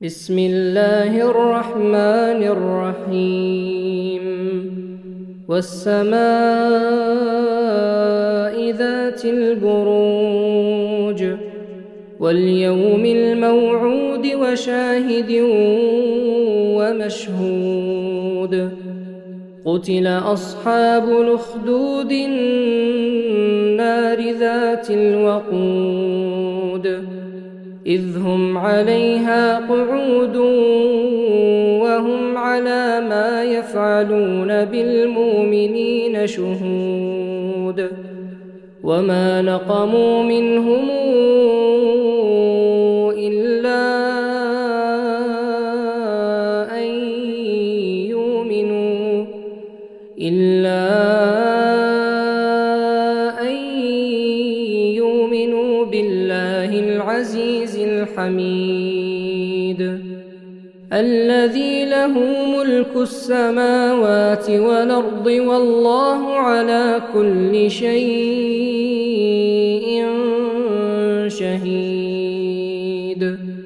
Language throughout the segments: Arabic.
بسم الله الرحمن الرحيم والسماء ذات البروج واليوم الموعود وشاهد ومشهود قتل أصحاب الأخدود النار ذات الوقود إذ هم عليها قعود وهم على ما يفعلون بالمؤمنين شهود وما نقموا منهم إلا أن يؤمنوا بالله العزيز الحميد الذي له ملك السماوات والأرض والله على كل شيء شهيد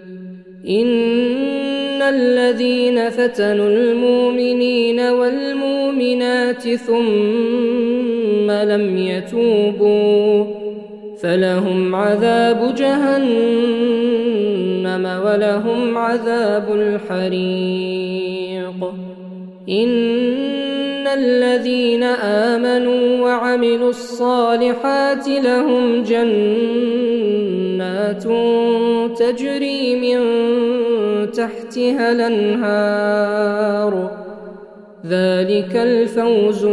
إن الذين فتنوا المؤمنين والمؤمنات ثم لم يتوبوا فلهم عذاب جهنم ولهم عذاب الحريق إن الذين آمنوا وعملوا الصالحات لهم جنات تجري من تحتها الأنهار ذلك الفوز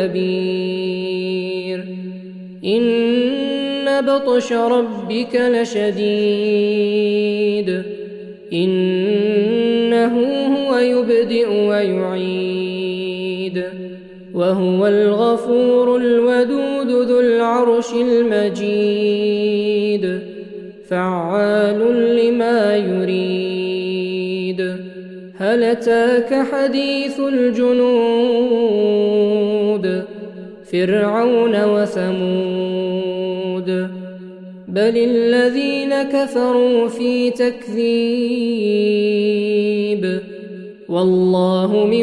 الكبير إن بطش ربك لشديد إنه هو يبدئ ويعيد وهو الغفور الودود ذو العرش المجيد فعال لما يريد هل أتاك حديث الجنود فرعون وثمود بل الذين كفروا في تكذيب والله من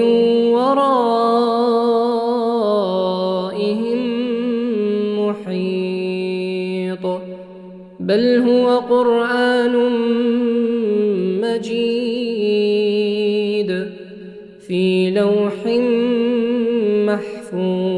ورائهم محيط بل هو قرآن مجيد في لوح محفوظ